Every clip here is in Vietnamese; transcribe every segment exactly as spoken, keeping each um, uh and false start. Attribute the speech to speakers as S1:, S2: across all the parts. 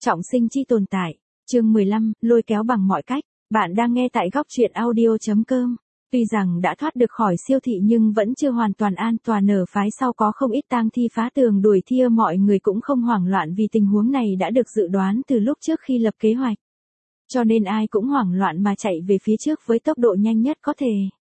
S1: Trọng sinh chi tồn tại. Chương mười lăm, lôi kéo bằng mọi cách. Bạn đang nghe tại góc truyện audio.com. Tuy rằng đã thoát được khỏi siêu thị nhưng vẫn chưa hoàn toàn an toàn, ở phái sau có không ít tang thi phá tường đuổi thia, mọi người cũng không hoảng loạn vì tình huống này đã được dự đoán từ lúc trước khi lập kế hoạch. Cho nên ai cũng hoảng loạn mà chạy về phía trước với tốc độ nhanh nhất có thể.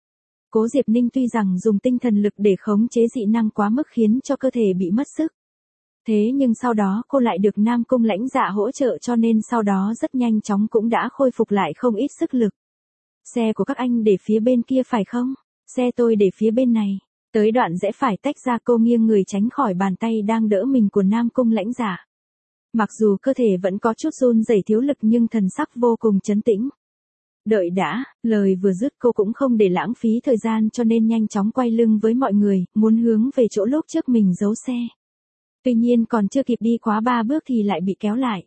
S1: Cố Diệp Ninh tuy rằng dùng tinh thần lực để khống chế dị năng quá mức khiến cho cơ thể bị mất sức. Thế nhưng sau đó cô lại được Nam Cung Lãnh Dạ hỗ trợ, cho nên sau đó rất nhanh chóng cũng đã khôi phục lại không ít sức lực. Xe của các anh để phía bên kia phải không? Xe tôi để phía bên này. Tới đoạn rẽ phải tách ra, cô nghiêng người tránh khỏi bàn tay đang đỡ mình của Nam Cung Lãnh Dạ. Mặc dù cơ thể vẫn có chút run rẩy thiếu lực nhưng thần sắc vô cùng trấn tĩnh. Đợi đã, lời vừa dứt cô cũng không để lãng phí thời gian cho nên nhanh chóng quay lưng với mọi người, muốn hướng về chỗ lúc trước mình giấu xe. Tuy nhiên còn chưa kịp đi quá ba bước thì lại bị kéo lại.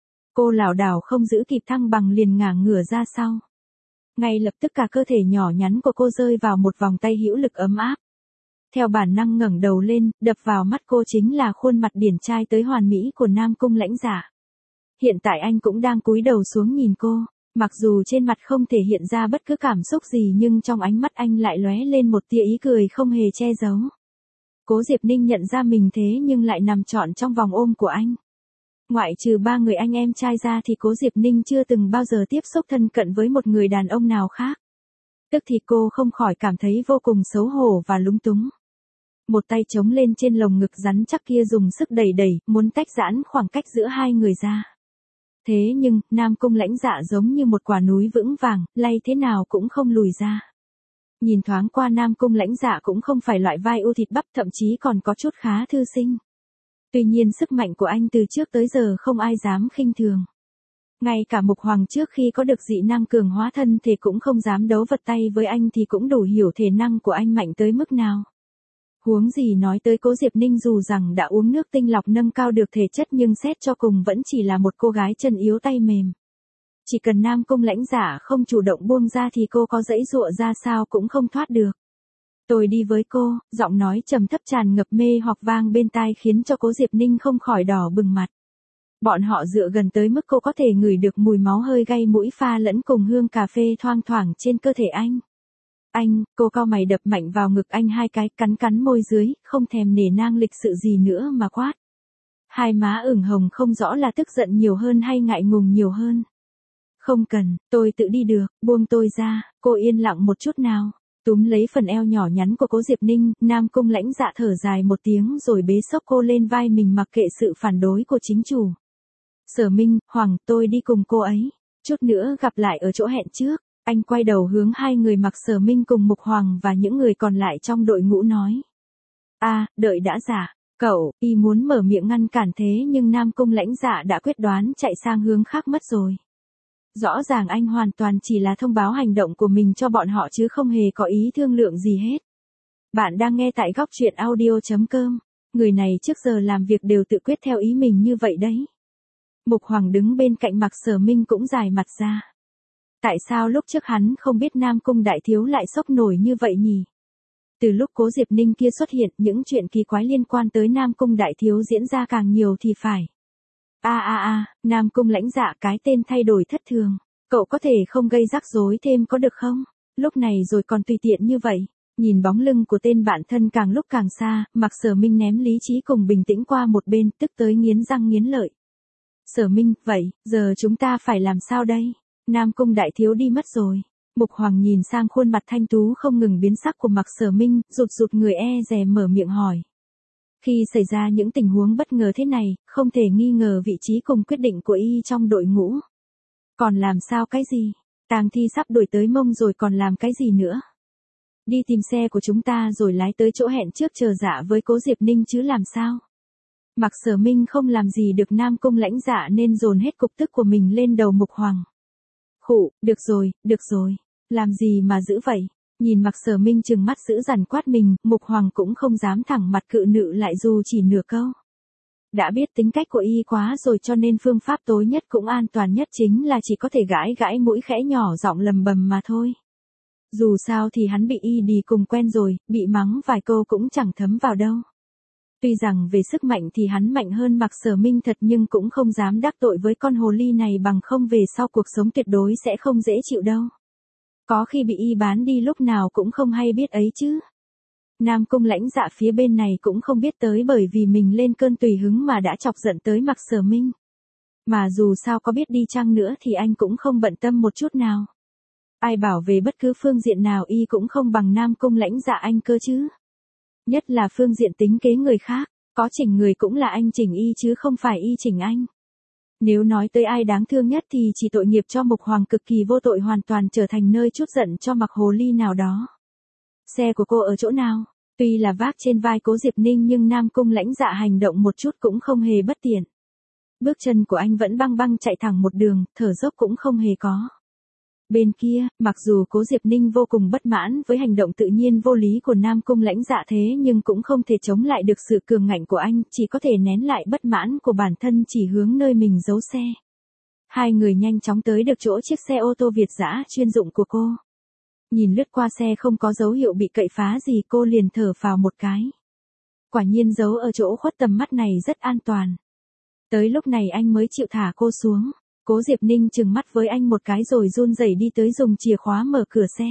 S1: Cô lảo đảo không giữ kịp thăng bằng liền ngả ngửa ra sau. Ngay lập tức cả cơ thể nhỏ nhắn của cô rơi vào một vòng tay hữu lực ấm áp. Theo bản năng ngẩng đầu lên, đập vào mắt cô chính là khuôn mặt điển trai tới hoàn mỹ của Nam Cung Lãnh Dạ. Hiện tại anh cũng đang cúi đầu xuống nhìn cô, mặc dù trên mặt không thể hiện ra bất cứ cảm xúc gì nhưng trong ánh mắt anh lại lóe lên một tia ý cười không hề che giấu. Cố Diệp Ninh nhận ra mình thế nhưng lại nằm trọn trong vòng ôm của anh. Ngoại trừ ba người anh em trai ra thì Cố Diệp Ninh chưa từng bao giờ tiếp xúc thân cận với một người đàn ông nào khác. Tức thì cô không khỏi cảm thấy vô cùng xấu hổ và lúng túng. Một tay chống lên trên lồng ngực rắn chắc kia dùng sức đẩy đẩy, muốn tách giãn khoảng cách giữa hai người ra. Thế nhưng, Nam Cung Lãnh Dạ giống như một quả núi vững vàng, lay thế nào cũng không lùi ra. Nhìn thoáng qua Nam Cung Lãnh Dạ cũng không phải loại vai u thịt bắp, thậm chí còn có chút khá thư sinh. Tuy nhiên sức mạnh của anh từ trước tới giờ không ai dám khinh thường. Ngay cả Mục Hoàng trước khi có được dị năng cường hóa thân thể cũng không dám đấu vật tay với anh thì cũng đủ hiểu thể năng của anh mạnh tới mức nào. Huống gì nói tới Cố Diệp Ninh, dù rằng đã uống nước tinh lọc nâng cao được thể chất nhưng xét cho cùng vẫn chỉ là một cô gái chân yếu tay mềm. Chỉ cần Nam Cung Lãnh Dạ không chủ động buông ra thì cô có giãy giụa ra sao cũng không thoát được. Tôi đi với cô, giọng nói trầm thấp tràn ngập mê hoặc vang bên tai khiến cho Cố Diệp Ninh không khỏi đỏ bừng mặt. Bọn họ dựa gần tới mức cô có thể ngửi được mùi máu hơi gây mũi pha lẫn cùng hương cà phê thoang thoảng trên cơ thể anh. Anh, cô cau mày đập mạnh vào ngực anh hai cái, cắn cắn môi dưới, không thèm nể nang lịch sự gì nữa mà quát. Hai má ửng hồng không rõ là tức giận nhiều hơn hay ngại ngùng nhiều hơn. Không cần, tôi tự đi được, buông tôi ra. Cô yên lặng một chút nào. Túm lấy phần eo nhỏ nhắn của Cố Diệp Ninh, Nam Cung Lãnh Dạ thở dài một tiếng rồi bế xốc cô lên vai mình mặc kệ sự phản đối của chính chủ. Sở Minh, Hoàng, tôi đi cùng cô ấy. Chút nữa gặp lại ở chỗ hẹn trước. Anh quay đầu hướng hai người mặc Sở Minh cùng Mục Hoàng và những người còn lại trong đội ngũ nói. A, à, đợi đã giả. Cậu, y muốn mở miệng ngăn cản thế nhưng Nam Cung Lãnh Dạ đã quyết đoán chạy sang hướng khác mất rồi. Rõ ràng anh hoàn toàn chỉ là thông báo hành động của mình cho bọn họ chứ không hề có ý thương lượng gì hết. Bạn đang nghe tại góc truyện audio.com. Người này trước giờ làm việc đều tự quyết theo ý mình như vậy đấy. Mục Hoàng đứng bên cạnh mặc Sở Minh cũng dài mặt ra. Tại sao lúc trước hắn không biết Nam Cung đại thiếu lại sốc nổi như vậy nhỉ? Từ lúc Cố Diệp Ninh kia xuất hiện, những chuyện kỳ quái liên quan tới Nam Cung đại thiếu diễn ra càng nhiều thì phải. A a a, Nam Cung Lãnh Dạ, cái tên thay đổi thất thường. Cậu có thể không gây rắc rối thêm có được không? Lúc này rồi còn tùy tiện như vậy. Nhìn bóng lưng của tên bạn thân càng lúc càng xa, mặc Sở Minh ném lý trí cùng bình tĩnh qua một bên, tức tới nghiến răng nghiến lợi. Sở Minh, vậy, giờ chúng ta phải làm sao đây? Nam Cung đại thiếu đi mất rồi. Mục Hoàng nhìn sang khuôn mặt thanh tú không ngừng biến sắc của mặc Sở Minh, rụt rụt người e dè mở miệng hỏi. Khi xảy ra những tình huống bất ngờ thế này, không thể nghi ngờ vị trí cùng quyết định của y trong đội ngũ. Còn làm sao cái gì? Tang thi sắp đuổi tới mông rồi còn làm cái gì nữa? Đi tìm xe của chúng ta rồi lái tới chỗ hẹn trước chờ dạ với Cố Diệp Ninh chứ làm sao? Mặc Sở Minh không làm gì được Nam Cung Lãnh Dạ nên dồn hết cục tức của mình lên đầu Mục Hoàng. Khụ, được rồi, được rồi. Làm gì mà giữ vậy? Nhìn mặc Sở Minh trừng mắt giữ dằn quát mình, Mục Hoàng cũng không dám thẳng mặt cự nữ lại dù chỉ nửa câu. Đã biết tính cách của y quá rồi cho nên phương pháp tối nhất cũng an toàn nhất chính là chỉ có thể gãi gãi mũi khẽ nhỏ giọng lầm bầm mà thôi. Dù sao thì hắn bị y đi cùng quen rồi, bị mắng vài câu cũng chẳng thấm vào đâu. Tuy rằng về sức mạnh thì hắn mạnh hơn Mạc Sở Minh thật nhưng cũng không dám đắc tội với con hồ ly này bằng không về sau cuộc sống tuyệt đối sẽ không dễ chịu đâu. Có khi bị y bán đi lúc nào cũng không hay biết ấy chứ. Nam Cung Lãnh Dạ phía bên này cũng không biết tới bởi vì mình lên cơn tùy hứng mà đã chọc giận tới Mạc Sở Minh. Mà dù sao có biết đi chăng nữa thì anh cũng không bận tâm một chút nào. Ai bảo về bất cứ phương diện nào y cũng không bằng Nam Cung Lãnh Dạ anh cơ chứ. Nhất là phương diện tính kế người khác, có chỉnh người cũng là anh chỉnh y chứ không phải y chỉnh anh. Nếu nói tới ai đáng thương nhất thì chỉ tội nghiệp cho Mục Hoàng cực kỳ vô tội hoàn toàn trở thành nơi trút giận cho Mạc Hồ Ly nào đó. Xe của cô ở chỗ nào? Tuy là vác trên vai Cố Diệp Ninh nhưng Nam Cung Lãnh Dạ hành động một chút cũng không hề bất tiện. Bước chân của anh vẫn băng băng chạy thẳng một đường, thở dốc cũng không hề có. Bên kia, mặc dù Cố Diệp Ninh vô cùng bất mãn với hành động tự nhiên vô lý của Nam Cung Lãnh Dạ thế nhưng cũng không thể chống lại được sự cường ngạnh của anh, chỉ có thể nén lại bất mãn của bản thân chỉ hướng nơi mình giấu xe. Hai người nhanh chóng tới được chỗ chiếc xe ô tô Việt dã chuyên dụng của cô. Nhìn lướt qua xe không có dấu hiệu bị cậy phá gì cô liền thở phào một cái. Quả nhiên giấu ở chỗ khuất tầm mắt này rất an toàn. Tới lúc này anh mới chịu thả cô xuống. Cố Diệp Ninh trừng mắt với anh một cái rồi run rẩy đi tới dùng chìa khóa mở cửa xe.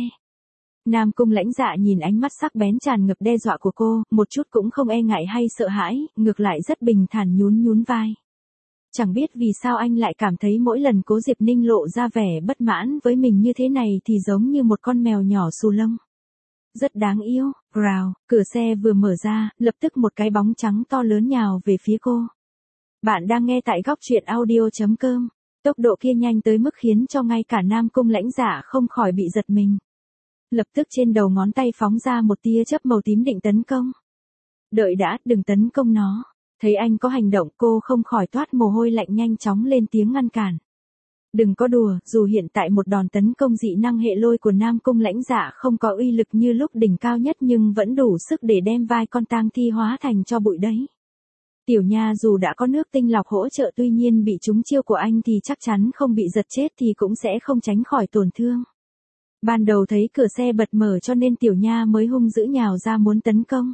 S1: Nam Cung Lãnh Dạ nhìn ánh mắt sắc bén tràn ngập đe dọa của cô, một chút cũng không e ngại hay sợ hãi, ngược lại rất bình thản nhún nhún vai. Chẳng biết vì sao anh lại cảm thấy mỗi lần Cố Diệp Ninh lộ ra vẻ bất mãn với mình như thế này thì giống như một con mèo nhỏ xù lông. Rất đáng yêu, rào, cửa xe vừa mở ra, lập tức một cái bóng trắng to lớn nhào về phía cô. Bạn đang nghe tại góc truyện audio chấm com. Tốc độ kia nhanh tới mức khiến cho ngay cả Nam Cung Lãnh Dạ không khỏi bị giật mình. Lập tức trên đầu ngón tay phóng ra một tia chớp màu tím định tấn công. Đợi đã, đừng tấn công nó. Thấy anh có hành động cô không khỏi toát mồ hôi lạnh nhanh chóng lên tiếng ngăn cản. Đừng có đùa, dù hiện tại một đòn tấn công dị năng hệ lôi của Nam Cung Lãnh Dạ không có uy lực như lúc đỉnh cao nhất nhưng vẫn đủ sức để đem vai con tang thi hóa thành cho bụi đấy. Tiểu nha dù đã có nước tinh lọc hỗ trợ tuy nhiên bị trúng chiêu của anh thì chắc chắn không bị giật chết thì cũng sẽ không tránh khỏi tổn thương. Ban đầu thấy cửa xe bật mở cho nên tiểu nha mới hung dữ nhào ra muốn tấn công.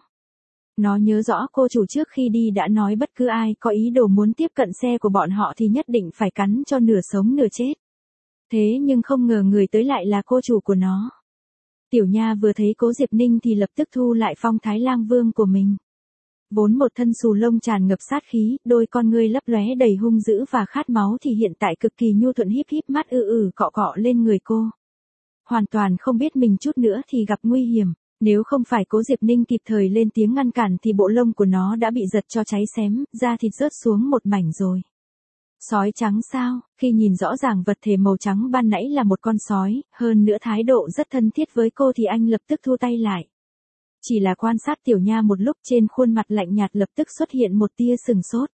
S1: Nó nhớ rõ cô chủ trước khi đi đã nói bất cứ ai có ý đồ muốn tiếp cận xe của bọn họ thì nhất định phải cắn cho nửa sống nửa chết. Thế nhưng không ngờ người tới lại là cô chủ của nó. Tiểu nha vừa thấy Cố Diệp Ninh thì lập tức thu lại phong thái lang vương của mình. Vốn một thân xù lông tràn ngập sát khí, đôi con ngươi lấp lóe đầy hung dữ và khát máu thì hiện tại cực kỳ nhu thuận híp híp mắt ư ử cọ cọ lên người cô. Hoàn toàn không biết mình chút nữa thì gặp nguy hiểm, nếu không phải Cố Diệp Ninh kịp thời lên tiếng ngăn cản thì bộ lông của nó đã bị giật cho cháy xém, da thịt rớt xuống một mảnh rồi. Sói trắng sao? Khi nhìn rõ ràng vật thể màu trắng ban nãy là một con sói, hơn nữa thái độ rất thân thiết với cô thì anh lập tức thu tay lại. Chỉ là quan sát tiểu nha một lúc trên khuôn mặt lạnh nhạt lập tức xuất hiện một tia sừng sốt.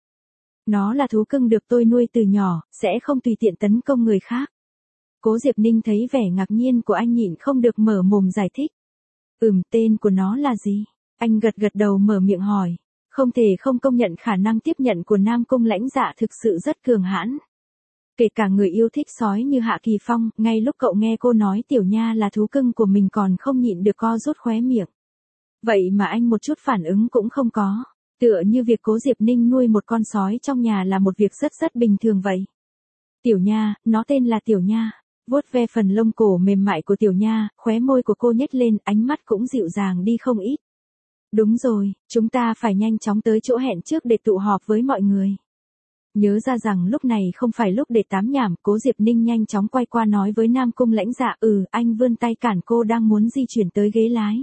S1: Nó là thú cưng được tôi nuôi từ nhỏ, sẽ không tùy tiện tấn công người khác. Cố Diệp Ninh thấy vẻ ngạc nhiên của anh nhịn không được mở mồm giải thích. Ừm, tên của nó là gì? Anh gật gật đầu mở miệng hỏi. Không thể không công nhận khả năng tiếp nhận của Nam Cung Lãnh Dạ thực sự rất cường hãn. Kể cả người yêu thích sói như Hạ Kỳ Phong, ngay lúc cậu nghe cô nói tiểu nha là thú cưng của mình còn không nhịn được co rút khóe miệng. Vậy mà anh một chút phản ứng cũng không có, tựa như việc Cố Diệp Ninh nuôi một con sói trong nhà là một việc rất rất bình thường vậy. Tiểu nha, nó tên là Tiểu Nha. Vuốt ve phần lông cổ mềm mại của Tiểu Nha, khóe môi của cô nhếch lên, ánh mắt cũng dịu dàng đi không ít. Đúng rồi, chúng ta phải nhanh chóng tới chỗ hẹn trước để tụ họp với mọi người. Nhớ ra rằng lúc này không phải lúc để tám nhảm, Cố Diệp Ninh nhanh chóng quay qua nói với Nam Cung Lãnh Dạ, ừ, anh vươn tay cản cô đang muốn di chuyển tới ghế lái.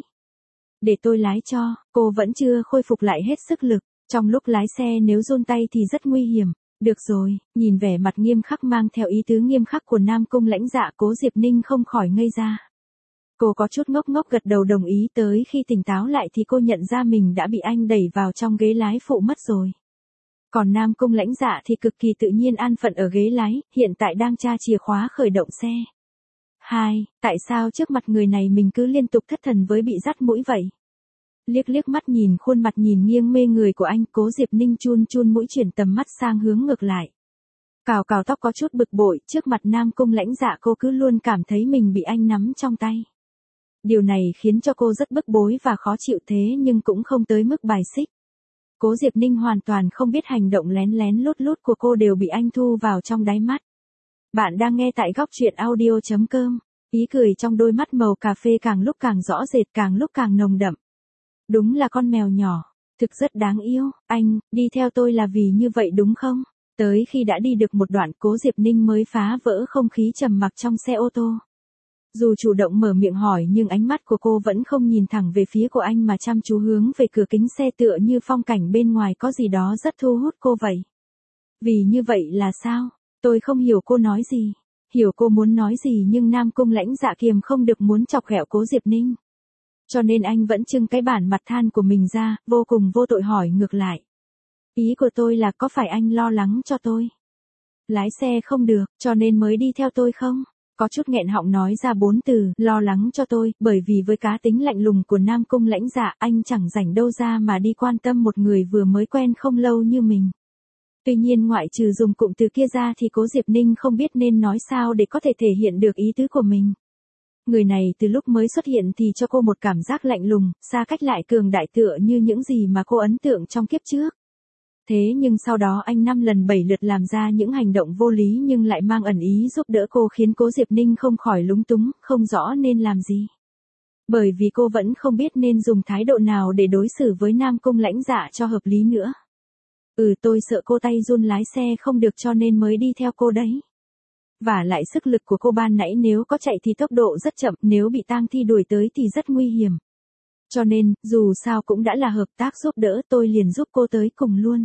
S1: Để tôi lái cho, cô vẫn chưa khôi phục lại hết sức lực, trong lúc lái xe nếu run tay thì rất nguy hiểm. Được rồi, nhìn vẻ mặt nghiêm khắc mang theo ý tứ nghiêm khắc của Nam Cung Lãnh Dạ, Cố Diệp Ninh không khỏi ngây ra. Cô có chút ngốc ngốc gật đầu đồng ý, tới khi tỉnh táo lại thì cô nhận ra mình đã bị anh đẩy vào trong ghế lái phụ mất rồi. Còn Nam Cung Lãnh Dạ thì cực kỳ tự nhiên an phận ở ghế lái, hiện tại đang tra chìa khóa khởi động xe. Hai, tại sao trước mặt người này mình cứ liên tục thất thần với bị dắt mũi vậy? Liếc liếc mắt nhìn khuôn mặt nhìn nghiêng mê người của anh, Cố Diệp Ninh chun chun mũi chuyển tầm mắt sang hướng ngược lại. Cào cào tóc có chút bực bội, trước mặt Nam Cung Lãnh Dạ cô cứ luôn cảm thấy mình bị anh nắm trong tay. Điều này khiến cho cô rất bức bối và khó chịu thế nhưng cũng không tới mức bài xích. Cố Diệp Ninh hoàn toàn không biết hành động lén lén lút lút của cô đều bị anh thu vào trong đáy mắt. Bạn đang nghe tại góc truyện audio.com. Ý cười trong đôi mắt màu cà phê càng lúc càng rõ rệt, càng lúc càng nồng đậm. Đúng là con mèo nhỏ, thực rất đáng yêu. Anh, đi theo tôi là vì như vậy đúng không? Tới khi đã đi được một đoạn, Cố Diệp Ninh mới phá vỡ không khí trầm mặc trong xe ô tô. Dù chủ động mở miệng hỏi nhưng ánh mắt của cô vẫn không nhìn thẳng về phía của anh mà chăm chú hướng về cửa kính xe, tựa như phong cảnh bên ngoài có gì đó rất thu hút cô vậy. Vì như vậy là sao? Tôi không hiểu cô nói gì. Hiểu cô muốn nói gì nhưng Nam Cung Lãnh Dạ kiềm không được muốn chọc ghẹo Cố Diệp Ninh. Cho nên anh vẫn trưng cái bản mặt than của mình ra, vô cùng vô tội hỏi ngược lại. Ý của tôi là có phải anh lo lắng cho tôi? Lái xe không được, cho nên mới đi theo tôi không? Có chút nghẹn họng nói ra bốn từ, lo lắng cho tôi, bởi vì với cá tính lạnh lùng của Nam Cung Lãnh Dạ, anh chẳng rảnh đâu ra mà đi quan tâm một người vừa mới quen không lâu như mình. Tuy nhiên ngoại trừ dùng cụm từ kia ra thì Cố Diệp Ninh không biết nên nói sao để có thể thể hiện được ý tứ của mình. Người này từ lúc mới xuất hiện thì cho cô một cảm giác lạnh lùng, xa cách lại cường đại tựa như những gì mà cô ấn tượng trong kiếp trước. Thế nhưng sau đó anh năm lần bảy lượt làm ra những hành động vô lý nhưng lại mang ẩn ý giúp đỡ cô, khiến Cố Diệp Ninh không khỏi lúng túng, không rõ nên làm gì. Bởi vì cô vẫn không biết nên dùng thái độ nào để đối xử với Nam Cung Lãnh Dạ cho hợp lý nữa. Ừ, tôi sợ cô tay run lái xe không được cho nên mới đi theo cô đấy. Và lại sức lực của cô ban nãy nếu có chạy thì tốc độ rất chậm, nếu bị tang thi đuổi tới thì rất nguy hiểm. Cho nên, dù sao cũng đã là hợp tác giúp đỡ, tôi liền giúp cô tới cùng luôn.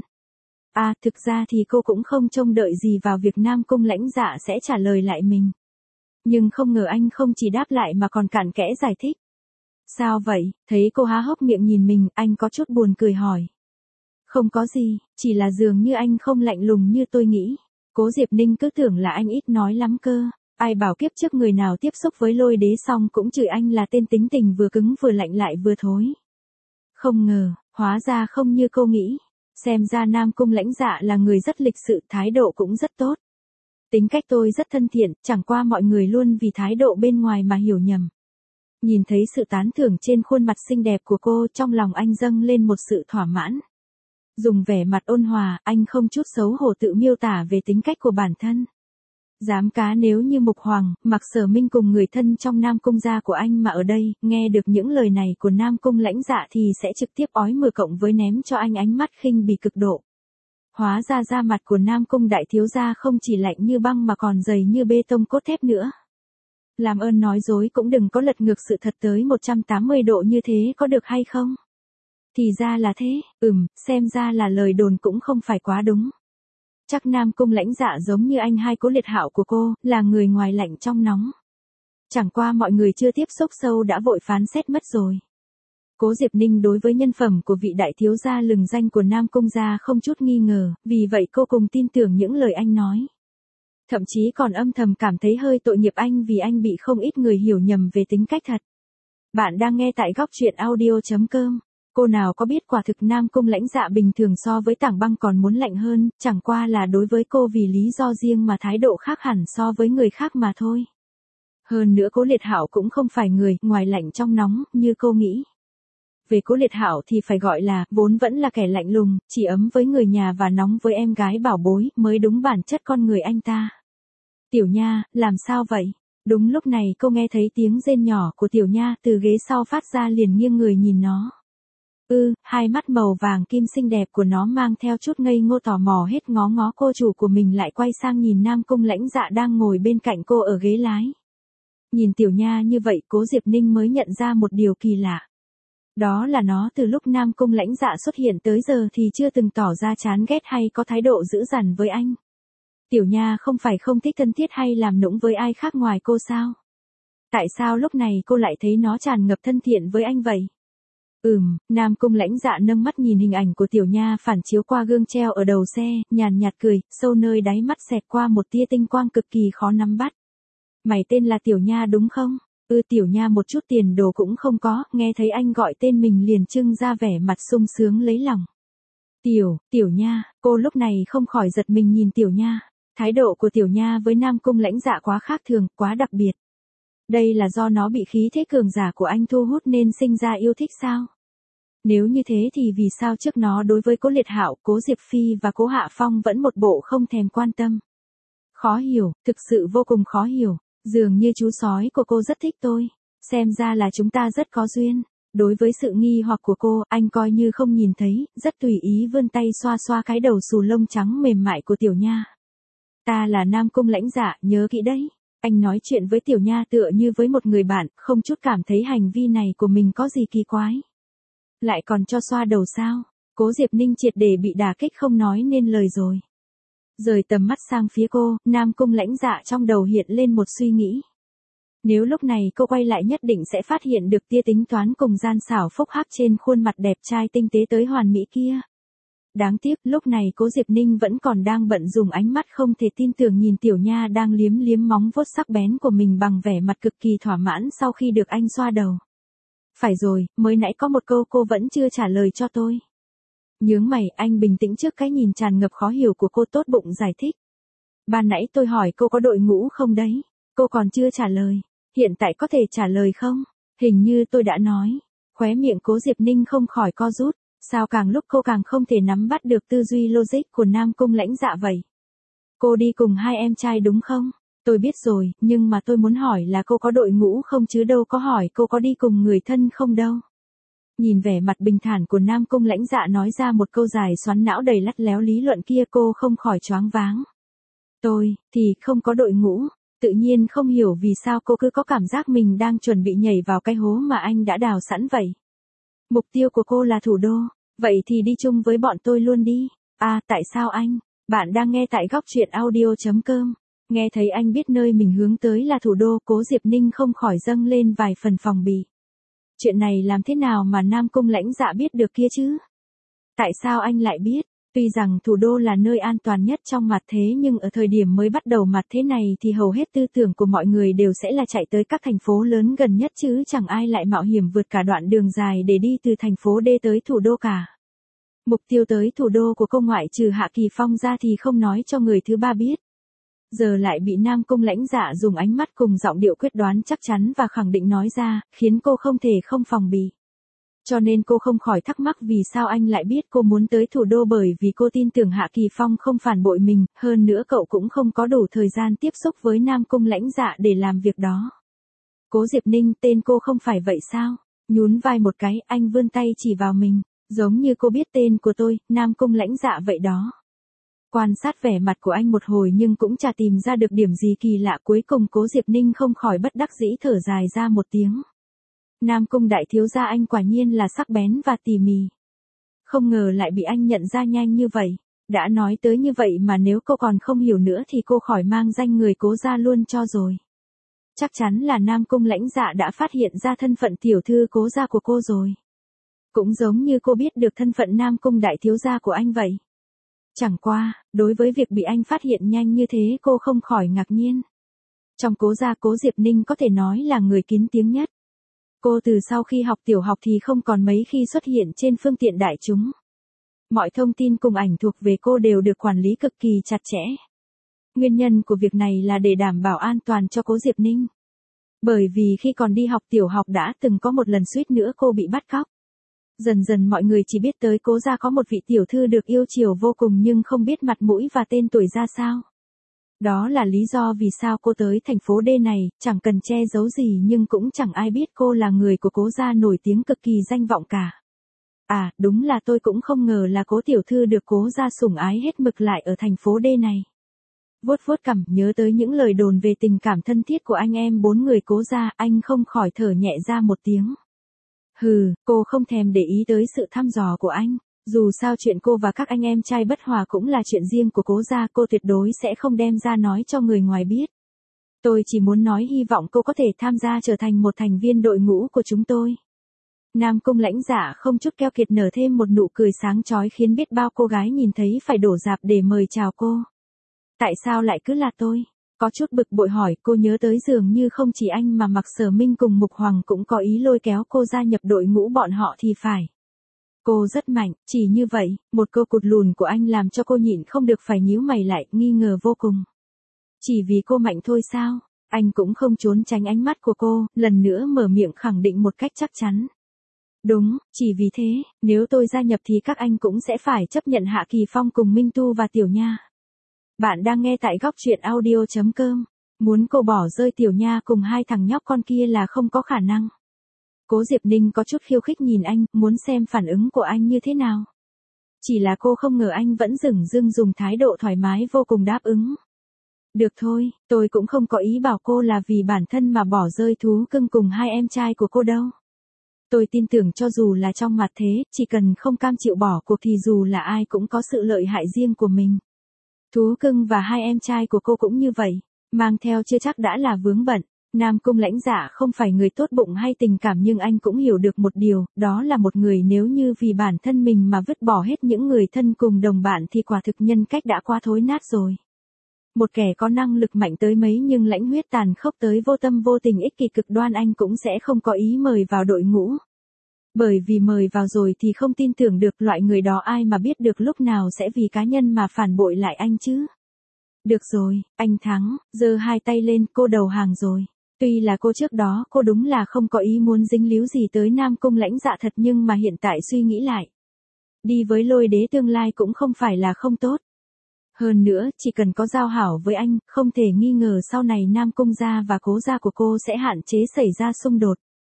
S1: À, thực ra thì cô cũng không trông đợi gì vào việc Nam Cung Lãnh Dạ sẽ trả lời lại mình. Nhưng không ngờ anh không chỉ đáp lại mà còn cặn kẽ giải thích. Sao vậy? Thấy cô há hốc miệng nhìn mình, anh có chút buồn cười hỏi. Không có gì, chỉ là dường như anh không lạnh lùng như tôi nghĩ. Cố Diệp Ninh cứ tưởng là anh ít nói lắm cơ. Ai bảo kiếp trước người nào tiếp xúc với Lôi Đế xong cũng chửi anh là tên tính tình vừa cứng vừa lạnh lại vừa thối. Không ngờ, hóa ra không như cô nghĩ. Xem ra Nam Cung Lãnh Dạ là người rất lịch sự, thái độ cũng rất tốt. Tính cách tôi rất thân thiện, chẳng qua mọi người luôn vì thái độ bên ngoài mà hiểu nhầm. Nhìn thấy sự tán thưởng trên khuôn mặt xinh đẹp của cô, trong lòng anh dâng lên một sự thỏa mãn. Dùng vẻ mặt ôn hòa, anh không chút xấu hổ tự miêu tả về tính cách của bản thân. Dám cá nếu như Mục Hoàng, Mạc Sở Minh cùng người thân trong Nam Cung gia của anh mà ở đây, nghe được những lời này của Nam Cung Lãnh Dạ thì sẽ trực tiếp ói mửa cộng với ném cho anh ánh mắt khinh bỉ cực độ. Hóa ra da mặt của Nam Cung đại thiếu gia không chỉ lạnh như băng mà còn dày như bê tông cốt thép nữa. Làm ơn nói dối cũng đừng có lật ngược sự thật tới một trăm tám mươi độ như thế có được hay không? Thì ra là thế, ừm, xem ra là lời đồn cũng không phải quá đúng. Chắc Nam Cung Lãnh Dạ giống như anh hai Cố Liệt Hạo của cô, là người ngoài lạnh trong nóng. Chẳng qua mọi người chưa tiếp xúc sâu đã vội phán xét mất rồi. Cố Diệp Ninh đối với nhân phẩm của vị đại thiếu gia lừng danh của Nam Cung gia không chút nghi ngờ, vì vậy cô cùng tin tưởng những lời anh nói. Thậm chí còn âm thầm cảm thấy hơi tội nghiệp anh vì anh bị không ít người hiểu nhầm về tính cách thật. Bạn đang nghe tại góc truyện audio.com. Cô nào có biết quả thực Nam Cung Lãnh Dạ bình thường so với Tảng Băng còn muốn lạnh hơn, chẳng qua là đối với cô vì lý do riêng mà thái độ khác hẳn so với người khác mà thôi. Hơn nữa Cố Liệt Hạo cũng không phải người ngoài lạnh trong nóng như cô nghĩ. Về Cố Liệt Hạo thì phải gọi là, vốn vẫn là kẻ lạnh lùng, chỉ ấm với người nhà và nóng với em gái bảo bối, mới đúng bản chất con người anh ta. Tiểu Nha, làm sao vậy? Đúng lúc này cô nghe thấy tiếng rên nhỏ của Tiểu Nha từ ghế sau phát ra, liền nghiêng người nhìn nó. Ừ, hai mắt màu vàng kim xinh đẹp của nó mang theo chút ngây ngô tò mò hết ngó ngó cô chủ của mình, lại quay sang nhìn Nam Cung Lãnh Dạ đang ngồi bên cạnh cô ở ghế lái. Nhìn Tiểu Nha như vậy, Cố Diệp Ninh mới nhận ra một điều kỳ lạ. Đó là nó từ lúc Nam Cung Lãnh Dạ xuất hiện tới giờ thì chưa từng tỏ ra chán ghét hay có thái độ dữ dằn với anh. Tiểu Nha không phải không thích thân thiết hay làm nũng với ai khác ngoài cô sao? Tại sao lúc này cô lại thấy nó tràn ngập thân thiện với anh vậy? Ừm, Nam Cung Lãnh Dạ nâng mắt nhìn hình ảnh của Tiểu Nha phản chiếu qua gương treo ở đầu xe, nhàn nhạt cười, sâu nơi đáy mắt xẹt qua một tia tinh quang cực kỳ khó nắm bắt. Mày tên là Tiểu Nha đúng không? Ừ, Tiểu Nha một chút tiền đồ cũng không có, nghe thấy anh gọi tên mình liền trưng ra vẻ mặt sung sướng lấy lòng. Tiểu, Tiểu Nha, cô lúc này không khỏi giật mình nhìn Tiểu Nha. Thái độ của Tiểu Nha với Nam Cung Lãnh Dạ quá khác thường, quá đặc biệt. Đây là do nó bị khí thế cường giả của anh thu hút nên sinh ra yêu thích sao? Nếu như thế thì vì sao trước nó đối với Cố Liệt Hạo, Cố Diệp Phi và Cố Hạ Phong vẫn một bộ không thèm quan tâm? Khó hiểu, thực sự vô cùng khó hiểu. Dường như chú sói của cô rất thích tôi. Xem ra là chúng ta rất có duyên. Đối với sự nghi hoặc của cô, anh coi như không nhìn thấy, rất tùy ý vươn tay xoa xoa cái đầu xù lông trắng mềm mại của Tiểu Nha. Ta là Nam Cung Lãnh Dạ, nhớ kỹ đấy. Anh nói chuyện với Tiểu Nha tựa như với một người bạn, không chút cảm thấy hành vi này của mình có gì kỳ quái. Lại còn cho xoa đầu sao? Cố Diệp Ninh triệt để bị đả kích không nói nên lời rồi. Rời tầm mắt sang phía cô, Nam Cung Lãnh Dạ trong đầu hiện lên một suy nghĩ. Nếu lúc này cô quay lại nhất định sẽ phát hiện được tia tính toán cùng gian xảo phúc hắc trên khuôn mặt đẹp trai tinh tế tới hoàn mỹ kia. Đáng tiếc lúc này Cố Diệp Ninh vẫn còn đang bận dùng ánh mắt không thể tin tưởng nhìn Tiểu Nha đang liếm liếm móng vuốt sắc bén của mình bằng vẻ mặt cực kỳ thỏa mãn sau khi được anh xoa đầu. Phải rồi, mới nãy có một câu cô vẫn chưa trả lời cho tôi. Nhướng mày, anh bình tĩnh trước cái nhìn tràn ngập khó hiểu của cô, tốt bụng giải thích. Ban nãy tôi hỏi cô có đội ngũ không đấy, cô còn chưa trả lời. Hiện tại có thể trả lời không? Hình như tôi đã nói. Khóe miệng Cố Diệp Ninh không khỏi co rút. Sao càng lúc cô càng không thể nắm bắt được tư duy logic của Nam Cung Lãnh Dạ vậy? Cô đi cùng hai em trai đúng không? Tôi biết rồi, nhưng mà tôi muốn hỏi là cô có đội ngũ không chứ đâu có hỏi cô có đi cùng người thân không đâu. Nhìn vẻ mặt bình thản của Nam Cung Lãnh Dạ nói ra một câu dài xoắn não đầy lắt léo lý luận kia, cô không khỏi choáng váng. Tôi, thì không có đội ngũ. Tự nhiên không hiểu vì sao cô cứ có cảm giác mình đang chuẩn bị nhảy vào cái hố mà anh đã đào sẵn vậy. Mục tiêu của cô là thủ đô, vậy thì đi chung với bọn tôi luôn đi. À, tại sao anh? Bạn đang nghe tại góc truyện audio.com. Nghe thấy anh biết nơi mình hướng tới là thủ đô, Cố Diệp Ninh không khỏi dâng lên vài phần phòng bị. Chuyện này làm thế nào mà Nam Cung Lãnh Dạ biết được kia chứ? Tại sao anh lại biết? Tuy rằng thủ đô là nơi an toàn nhất trong mặt thế nhưng ở thời điểm mới bắt đầu mặt thế này thì hầu hết tư tưởng của mọi người đều sẽ là chạy tới các thành phố lớn gần nhất chứ chẳng ai lại mạo hiểm vượt cả đoạn đường dài để đi từ thành phố D tới thủ đô cả. Mục tiêu tới thủ đô của cô ngoại trừ Hạ Kỳ Phong ra thì không nói cho người thứ ba biết. Giờ lại bị Nam Cung Lãnh Dạ dùng ánh mắt cùng giọng điệu quyết đoán chắc chắn và khẳng định nói ra, khiến cô không thể không phòng bị. Cho nên cô không khỏi thắc mắc vì sao anh lại biết cô muốn tới thủ đô, bởi vì cô tin tưởng Hạ Kỳ Phong không phản bội mình, hơn nữa cậu cũng không có đủ thời gian tiếp xúc với Nam Cung Lãnh Dạ để làm việc đó. Cố Diệp Ninh, tên cô không phải vậy sao? Nhún vai một cái, anh vươn tay chỉ vào mình, giống như cô biết tên của tôi, Nam Cung Lãnh Dạ vậy đó. Quan sát vẻ mặt của anh một hồi nhưng cũng chả tìm ra được điểm gì kỳ lạ, cuối cùng Cố Diệp Ninh không khỏi bất đắc dĩ thở dài ra một tiếng. Nam Cung đại thiếu gia anh quả nhiên là sắc bén và tỉ mỉ. Không ngờ lại bị anh nhận ra nhanh như vậy. Đã nói tới như vậy mà nếu cô còn không hiểu nữa thì cô khỏi mang danh người Cố gia luôn cho rồi. Chắc chắn là Nam Cung Lãnh Dạ đã phát hiện ra thân phận tiểu thư Cố gia của cô rồi. Cũng giống như cô biết được thân phận Nam Cung đại thiếu gia của anh vậy. Chẳng qua, đối với việc bị anh phát hiện nhanh như thế cô không khỏi ngạc nhiên. Trong Cố gia, Cố Diệp Ninh có thể nói là người kín tiếng nhất. Cô từ sau khi học tiểu học thì không còn mấy khi xuất hiện trên phương tiện đại chúng. Mọi thông tin cùng ảnh thuộc về cô đều được quản lý cực kỳ chặt chẽ. Nguyên nhân của việc này là để đảm bảo an toàn cho Cố Diệp Ninh. Bởi vì khi còn đi học tiểu học đã từng có một lần suýt nữa cô bị bắt cóc. Dần dần mọi người chỉ biết tới Cố gia có một vị tiểu thư được yêu chiều vô cùng nhưng không biết mặt mũi và tên tuổi ra sao. Đó là lý do vì sao cô tới thành phố D này, chẳng cần che giấu gì nhưng cũng chẳng ai biết cô là người của Cố gia nổi tiếng cực kỳ danh vọng cả. À, đúng là tôi cũng không ngờ là Cố tiểu thư được Cố gia sủng ái hết mực lại ở thành phố D này. Vuốt vuốt cằm, nhớ tới những lời đồn về tình cảm thân thiết của anh em bốn người Cố gia, anh không khỏi thở nhẹ ra một tiếng. Hừ, cô không thèm để ý tới sự thăm dò của anh. Dù sao chuyện cô và các anh em trai bất hòa cũng là chuyện riêng của Cố gia, cô tuyệt đối sẽ không đem ra nói cho người ngoài biết. Tôi chỉ muốn nói hy vọng cô có thể tham gia trở thành một thành viên đội ngũ của chúng tôi. Nam Cung Lãnh Dạ không chút keo kiệt nở thêm một nụ cười sáng chói khiến biết bao cô gái nhìn thấy phải đổ rạp để mời chào cô. Tại sao lại cứ là tôi? Có chút bực bội hỏi, cô nhớ tới dường như không chỉ anh mà Mạc Sở Minh cùng Mục Hoàng cũng có ý lôi kéo cô gia nhập đội ngũ bọn họ thì phải. Cô rất mạnh, chỉ như vậy, một câu cụt lùn của anh làm cho cô nhịn không được phải nhíu mày lại, nghi ngờ vô cùng. Chỉ vì cô mạnh thôi sao? Anh cũng không trốn tránh ánh mắt của cô, lần nữa mở miệng khẳng định một cách chắc chắn. Đúng, chỉ vì thế, nếu tôi gia nhập thì các anh cũng sẽ phải chấp nhận Hạ Kỳ Phong cùng Minh Tu và Tiểu Nha. Bạn đang nghe tại góc truyện audio.com. Muốn cô bỏ rơi Tiểu Nha cùng hai thằng nhóc con kia là không có khả năng. Cố Diệp Ninh có chút khiêu khích nhìn anh, muốn xem phản ứng của anh như thế nào. Chỉ là cô không ngờ anh vẫn dửng dưng dùng thái độ thoải mái vô cùng đáp ứng. Được thôi, tôi cũng không có ý bảo cô là vì bản thân mà bỏ rơi Thú Cưng cùng hai em trai của cô đâu. Tôi tin tưởng cho dù là trong mặt thế, chỉ cần không cam chịu bỏ cuộc thì dù là ai cũng có sự lợi hại riêng của mình. Thú Cưng và hai em trai của cô cũng như vậy, mang theo chưa chắc đã là vướng bận. Nam Cung Lãnh Dạ không phải người tốt bụng hay tình cảm nhưng anh cũng hiểu được một điều, đó là một người nếu như vì bản thân mình mà vứt bỏ hết những người thân cùng đồng bạn thì quả thực nhân cách đã quá thối nát rồi. Một kẻ có năng lực mạnh tới mấy nhưng lãnh huyết tàn khốc tới vô tâm vô tình ích kỷ cực đoan anh cũng sẽ không có ý mời vào đội ngũ. Bởi vì mời vào rồi thì không tin tưởng được loại người đó ai mà biết được lúc nào sẽ vì cá nhân mà phản bội lại anh chứ. Được rồi, anh thắng, giơ hai tay lên, cô đầu hàng rồi. Tuy là cô trước đó cô đúng là không có ý muốn dính líu gì tới Nam Cung Lãnh Dạ thật nhưng mà hiện tại suy nghĩ lại. Đi với Lôi Đế tương lai cũng không phải là không tốt. Hơn nữa, chỉ cần có giao hảo với anh, không thể nghi ngờ sau này Nam Cung gia và Cố gia của cô sẽ hạn chế xảy ra xung đột.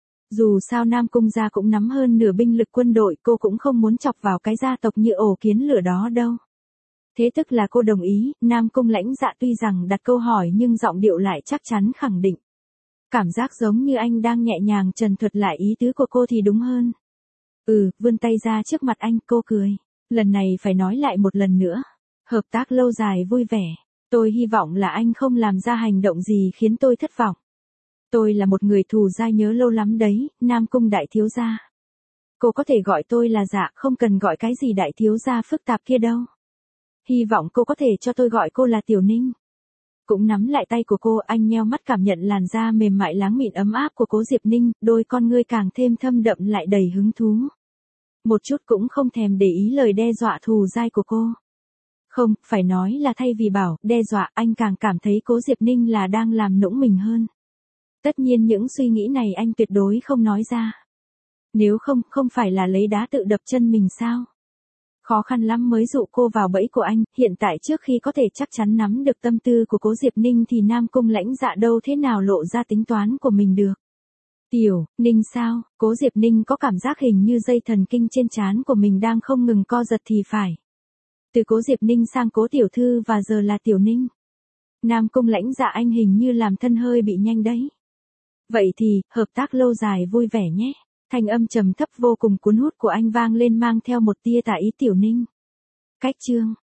S1: Dù sao Nam Cung gia cũng nắm hơn nửa binh lực quân đội, cô cũng không muốn chọc vào cái gia tộc như ổ kiến lửa đó đâu. Thế tức là cô đồng ý, Nam Cung Lãnh Dạ tuy rằng đặt câu hỏi nhưng giọng điệu lại chắc chắn khẳng định. Cảm giác giống như anh đang nhẹ nhàng trần thuật lại ý tứ của cô thì đúng hơn. Ừ, vươn tay ra trước mặt anh, cô cười. Lần này phải nói lại một lần nữa. Hợp tác lâu dài vui vẻ. Tôi hy vọng là anh không làm ra hành động gì khiến tôi thất vọng. Tôi là một người thù dai nhớ lâu lắm đấy, Nam Cung đại thiếu gia. Cô có thể gọi tôi là Dạ, không cần gọi cái gì đại thiếu gia phức tạp kia đâu. Hy vọng cô có thể cho tôi gọi cô là Tiểu Ninh. Cũng nắm lại tay của cô, anh nheo mắt cảm nhận làn da mềm mại láng mịn ấm áp của Cố Diệp Ninh, đôi con ngươi càng thêm thâm đậm lại đầy hứng thú. Một chút cũng không thèm để ý lời đe dọa thù dai của cô. Không, phải nói là thay vì bảo, đe dọa, anh càng cảm thấy Cố Diệp Ninh là đang làm nũng mình hơn. Tất nhiên những suy nghĩ này anh tuyệt đối không nói ra. Nếu không, không phải là lấy đá tự đập chân mình sao? Khó khăn lắm mới dụ cô vào bẫy của anh, hiện tại trước khi có thể chắc chắn nắm được tâm tư của Cố Diệp Ninh thì Nam Cung Lãnh Dạ đâu thế nào lộ ra tính toán của mình được. Tiểu, Ninh sao, Cố Diệp Ninh có cảm giác hình như dây thần kinh trên trán của mình đang không ngừng co giật thì phải. Từ Cố Diệp Ninh sang Cố Tiểu Thư và giờ là Tiểu Ninh. Nam Cung Lãnh Dạ anh hình như làm thân hơi bị nhanh đấy. Vậy thì, hợp tác lâu dài vui vẻ nhé. Thanh âm trầm thấp vô cùng cuốn hút của anh vang lên mang theo một tia tà ý. Tiểu Ninh. Cách chương.